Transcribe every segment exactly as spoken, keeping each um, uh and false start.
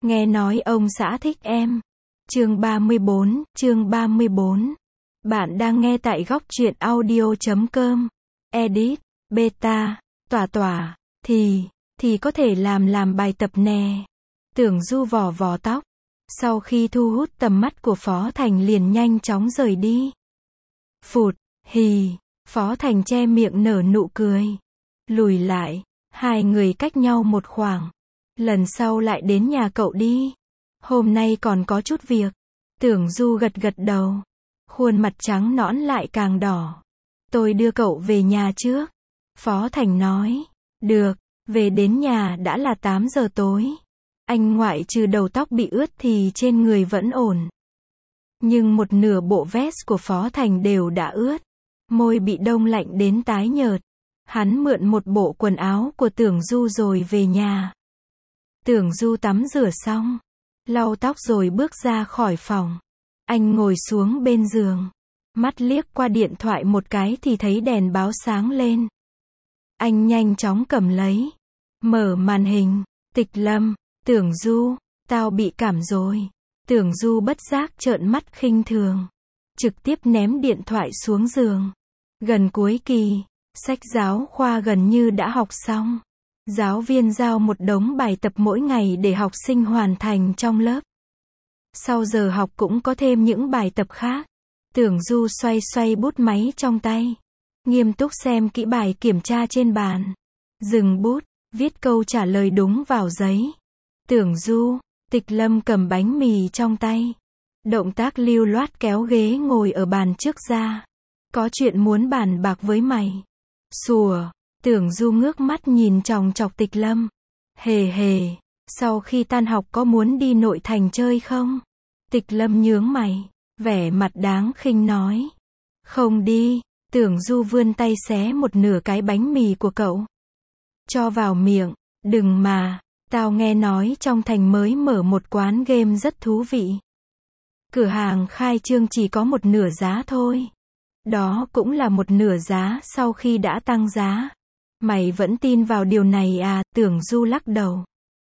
Nghe nói ông xã thích em. Chương ba mươi bốn, chương ba mươi bốn. Bạn đang nghe tại góc truyện audio chấm com. Edit, beta, tỏa tỏa, thì, thì có thể làm làm bài tập nè. Tưởng Du vò vò tóc. Sau khi thu hút tầm mắt của Phó Thành liền nhanh chóng rời đi. Phụt, hì, Phó Thành che miệng nở nụ cười. Lùi lại, hai người cách nhau một khoảng. Lần sau lại đến nhà cậu đi. Hôm nay còn có chút việc. Tưởng Du gật gật đầu. Khuôn mặt trắng nõn lại càng đỏ. Tôi đưa cậu về nhà trước. Phó Thành nói. Được, về đến nhà đã là tám giờ tối. Anh ngoại trừ đầu tóc bị ướt thì trên người vẫn ổn. Nhưng một nửa bộ vest của Phó Thành đều đã ướt. Môi bị đông lạnh đến tái nhợt. Hắn mượn một bộ quần áo của Tưởng Du rồi về nhà. Tưởng Du tắm rửa xong, lau tóc rồi bước ra khỏi phòng. Anh ngồi xuống bên giường, mắt liếc qua điện thoại một cái thì thấy đèn báo sáng lên. Anh nhanh chóng cầm lấy, mở màn hình, Tịch Lâm, Tưởng Du, tao bị cảm rồi. Tưởng Du bất giác trợn mắt khinh thường, trực tiếp ném điện thoại xuống giường. Gần cuối kỳ, sách giáo khoa gần như đã học xong. Giáo viên giao một đống bài tập mỗi ngày để học sinh hoàn thành trong lớp. Sau giờ học cũng có thêm những bài tập khác. Tưởng Du xoay xoay bút máy trong tay, nghiêm túc xem kỹ bài kiểm tra trên bàn. Dừng bút, viết câu trả lời đúng vào giấy. Tưởng Du, Tịch Lâm cầm bánh mì trong tay. Động tác lưu loát kéo ghế ngồi ở bàn trước ra. Có chuyện muốn bàn bạc với mày. Sủa. Tưởng Du ngước mắt nhìn chòng chọc Tịch Lâm. Hề hề, sau khi tan học có muốn đi nội thành chơi không? Tịch Lâm nhướng mày, vẻ mặt đáng khinh nói. Không đi. Tưởng Du vươn tay xé một nửa cái bánh mì của cậu. Cho vào miệng. Đừng mà, tao nghe nói trong thành mới mở một quán game rất thú vị. Cửa hàng khai trương chỉ có một nửa giá thôi. Đó cũng là một nửa giá sau khi đã tăng giá. Mày vẫn tin vào điều này à? Tưởng Du lắc đầu.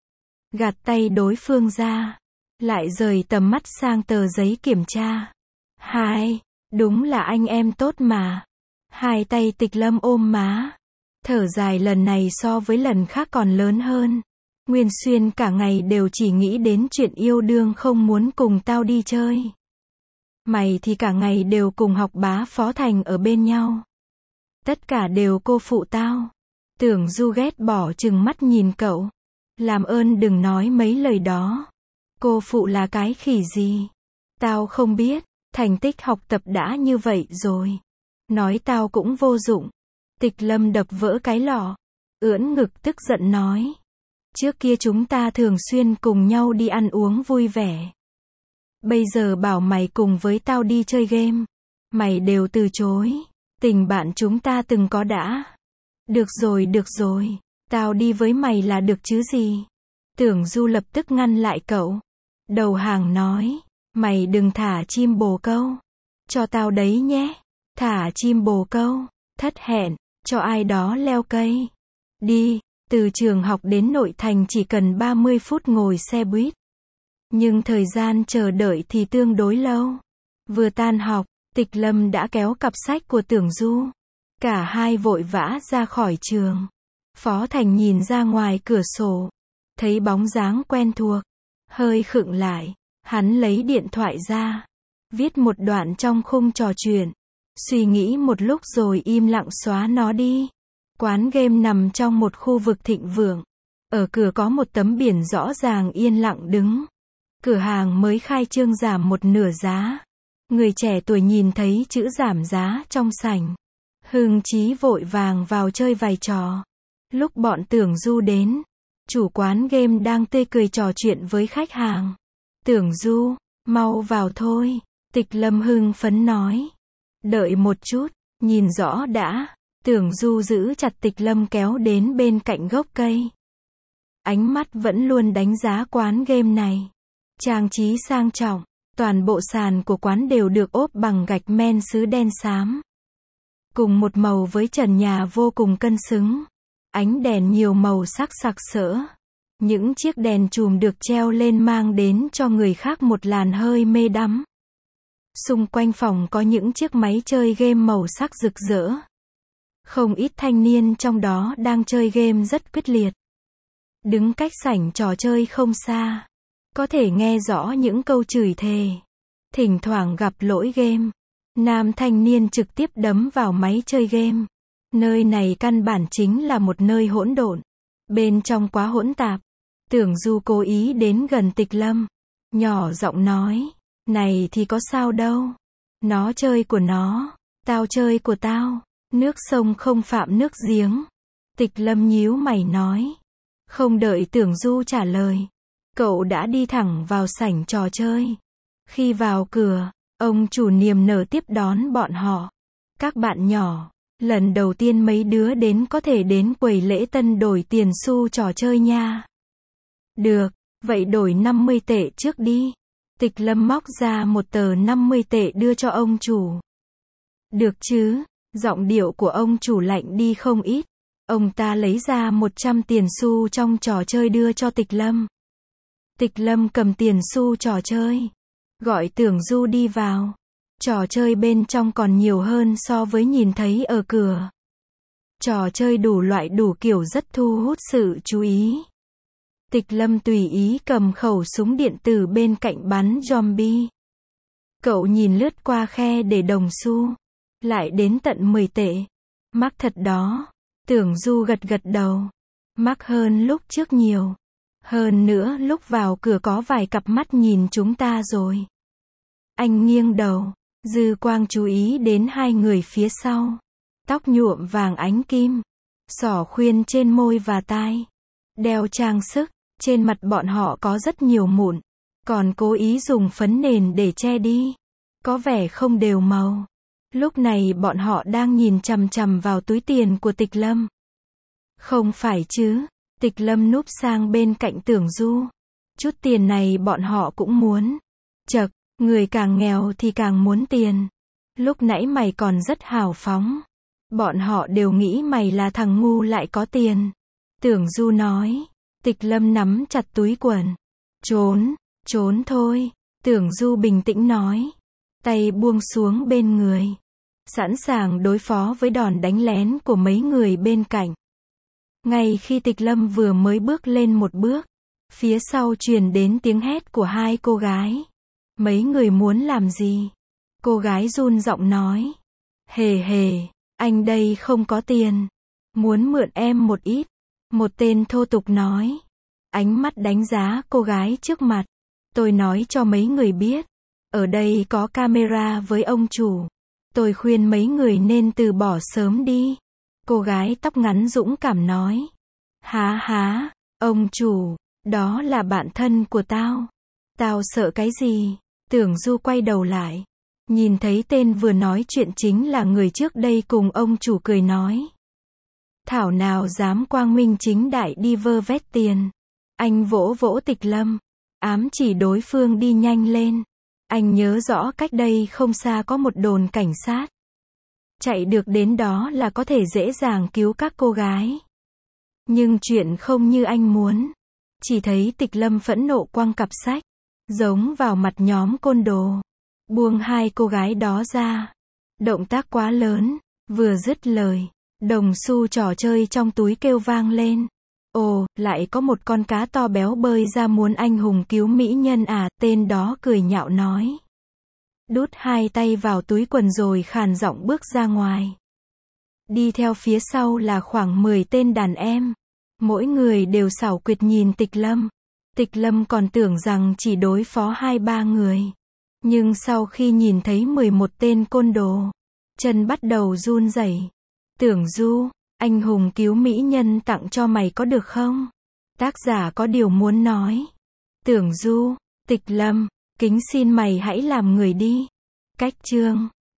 Gạt tay đối phương ra. Lại rời tầm mắt sang tờ giấy kiểm tra. Hai, đúng là anh em tốt mà. Hai tay Tịch Lâm ôm má. Thở dài lần này so với lần khác còn lớn hơn. Nguyên xuyên cả ngày đều chỉ nghĩ đến chuyện yêu đương không muốn cùng tao đi chơi. Mày thì cả ngày đều cùng học bá Phó Thành ở bên nhau. Tất cả đều cô phụ tao. Tưởng Du ghét bỏ chừng mắt nhìn cậu. Làm ơn đừng nói mấy lời đó. Cô phụ là cái khỉ gì? Tao không biết, thành tích học tập đã như vậy rồi. Nói tao cũng vô dụng. Tịch Lâm đập vỡ cái lọ. Ưỡn ngực tức giận nói. Trước kia chúng ta thường xuyên cùng nhau đi ăn uống vui vẻ. Bây giờ bảo mày cùng với tao đi chơi game. Mày đều từ chối. Tình bạn chúng ta từng có đã. Được rồi được rồi. Tao đi với mày là được chứ gì. Tưởng Du lập tức ngăn lại cậu. Đầu hàng nói. Mày đừng thả chim bồ câu. Cho tao đấy nhé. Thả chim bồ câu. Thất hẹn. Cho ai đó leo cây. Đi. Từ trường học đến nội thành chỉ cần ba mươi phút ngồi xe buýt. Nhưng thời gian chờ đợi thì tương đối lâu. Vừa tan học, Tịch Lâm đã kéo cặp sách của Tưởng Du. Cả hai vội vã ra khỏi trường. Phó Thành nhìn ra ngoài cửa sổ. Thấy bóng dáng quen thuộc. Hơi khựng lại. Hắn lấy điện thoại ra. Viết một đoạn trong khung trò chuyện. Suy nghĩ một lúc rồi im lặng xóa nó đi. Quán game nằm trong một khu vực thịnh vượng. Ở cửa có một tấm biển rõ ràng yên lặng đứng. Cửa hàng mới khai trương giảm một nửa giá. Người trẻ tuổi nhìn thấy chữ giảm giá trong sảnh. Hưng chí vội vàng vào chơi vài trò. Lúc bọn Tưởng Du đến, chủ quán game đang tươi cười trò chuyện với khách hàng. Tưởng Du, mau vào thôi. Tịch Lâm hưng phấn nói. Đợi một chút, nhìn rõ đã. Tưởng Du giữ chặt Tịch Lâm kéo đến bên cạnh gốc cây. Ánh mắt vẫn luôn đánh giá quán game này. Trang trí sang trọng, toàn bộ sàn của quán đều được ốp bằng gạch men sứ đen xám. Cùng một màu với trần nhà vô cùng cân xứng. Ánh đèn nhiều màu sắc sặc sỡ. Những chiếc đèn chùm được treo lên mang đến cho người khác một làn hơi mê đắm. Xung quanh phòng có những chiếc máy chơi game màu sắc rực rỡ. Không ít thanh niên trong đó đang chơi game rất quyết liệt. Đứng cách sảnh trò chơi không xa, có thể nghe rõ những câu chửi thề. Thỉnh thoảng gặp lỗi game, nam thanh niên trực tiếp đấm vào máy chơi game. Nơi này căn bản chính là một nơi hỗn độn. Bên trong quá hỗn tạp. Tưởng Du cố ý đến gần Tịch Lâm, nhỏ giọng nói, này thì có sao đâu. Nó chơi của nó, tao chơi của tao. Nước sông không phạm nước giếng. Tịch Lâm nhíu mày nói. Không đợi Tưởng Du trả lời, cậu đã đi thẳng vào sảnh trò chơi. Khi vào cửa, ông chủ niềm nở tiếp đón bọn họ. Các bạn nhỏ, lần đầu tiên mấy đứa đến có thể đến quầy lễ tân đổi tiền xu trò chơi nha. Được, vậy đổi năm mươi tệ trước đi. Tịch Lâm móc ra một tờ năm mươi tệ đưa cho ông chủ. Được chứ, giọng điệu của ông chủ lạnh đi không ít. Ông ta lấy ra một trăm tiền xu trong trò chơi đưa cho Tịch Lâm. Tịch Lâm cầm tiền xu trò chơi, gọi Tưởng Du đi vào. Trò chơi bên trong còn nhiều hơn so với nhìn thấy ở cửa. Trò chơi đủ loại đủ kiểu rất thu hút sự chú ý. Tịch Lâm tùy ý cầm khẩu súng điện tử bên cạnh bắn zombie. Cậu nhìn lướt qua khe để đồng xu, lại đến tận mười tệ. Mắc thật đó. Tưởng Du gật gật đầu. Mắc hơn lúc trước nhiều. Hơn nữa lúc vào cửa có vài cặp mắt nhìn chúng ta rồi. Anh nghiêng đầu, dư quang chú ý đến hai người phía sau. Tóc nhuộm vàng ánh kim, xỏ khuyên trên môi và tai, đeo trang sức. Trên mặt bọn họ có rất nhiều mụn, còn cố ý dùng phấn nền để che đi, có vẻ không đều màu. Lúc này bọn họ đang nhìn chằm chằm vào túi tiền của Tịch Lâm. Không phải chứ? Tịch Lâm núp sang bên cạnh Tưởng Du. Chút tiền này bọn họ cũng muốn. Chậc, người càng nghèo thì càng muốn tiền. Lúc nãy mày còn rất hào phóng. Bọn họ đều nghĩ mày là thằng ngu lại có tiền. Tưởng Du nói. Tịch Lâm nắm chặt túi quần. Trốn, trốn thôi. Tưởng Du bình tĩnh nói. Tay buông xuống bên người. Sẵn sàng đối phó với đòn đánh lén của mấy người bên cạnh. Ngay khi Tịch Lâm vừa mới bước lên một bước, phía sau truyền đến tiếng hét của hai cô gái. Mấy người muốn làm gì? Cô gái run giọng nói. Hề hề, anh đây không có tiền. Muốn mượn em một ít. Một tên thô tục nói. Ánh mắt đánh giá cô gái trước mặt. Tôi nói cho mấy người biết. Ở đây có camera với ông chủ. Tôi khuyên mấy người nên từ bỏ sớm đi. Cô gái tóc ngắn dũng cảm nói. Há há, ông chủ, đó là bạn thân của tao. Tao sợ cái gì? Tưởng Du quay đầu lại. Nhìn thấy tên vừa nói chuyện chính là người trước đây cùng ông chủ cười nói. Thảo nào dám quang minh chính đại đi vơ vét tiền. Anh vỗ vỗ Tịch Lâm, ám chỉ đối phương đi nhanh lên. Anh nhớ rõ cách đây không xa có một đồn cảnh sát. Chạy được đến đó là có thể dễ dàng cứu các cô gái. Nhưng chuyện không như anh muốn. Chỉ thấy Tịch Lâm phẫn nộ quăng cặp sách, giống vào mặt nhóm côn đồ. Buông hai cô gái đó ra. Động tác quá lớn, vừa dứt lời. Đồng xu trò chơi trong túi kêu vang lên. Ồ, lại có một con cá to béo bơi ra muốn anh hùng cứu mỹ nhân à, tên đó cười nhạo nói. Đút hai tay vào túi quần rồi khàn giọng bước ra ngoài. Đi theo phía sau là khoảng mười tên đàn em. Mỗi người đều xảo quyệt nhìn Tịch Lâm. Tịch Lâm còn tưởng rằng chỉ đối phó hai ba người. Nhưng sau khi nhìn thấy mười một tên côn đồ, chân bắt đầu run rẩy. Tưởng Du, anh hùng cứu mỹ nhân tặng cho mày có được không? Tác giả có điều muốn nói. Tưởng Du, Tịch Lâm, kính xin mày hãy làm người đi. Cách chương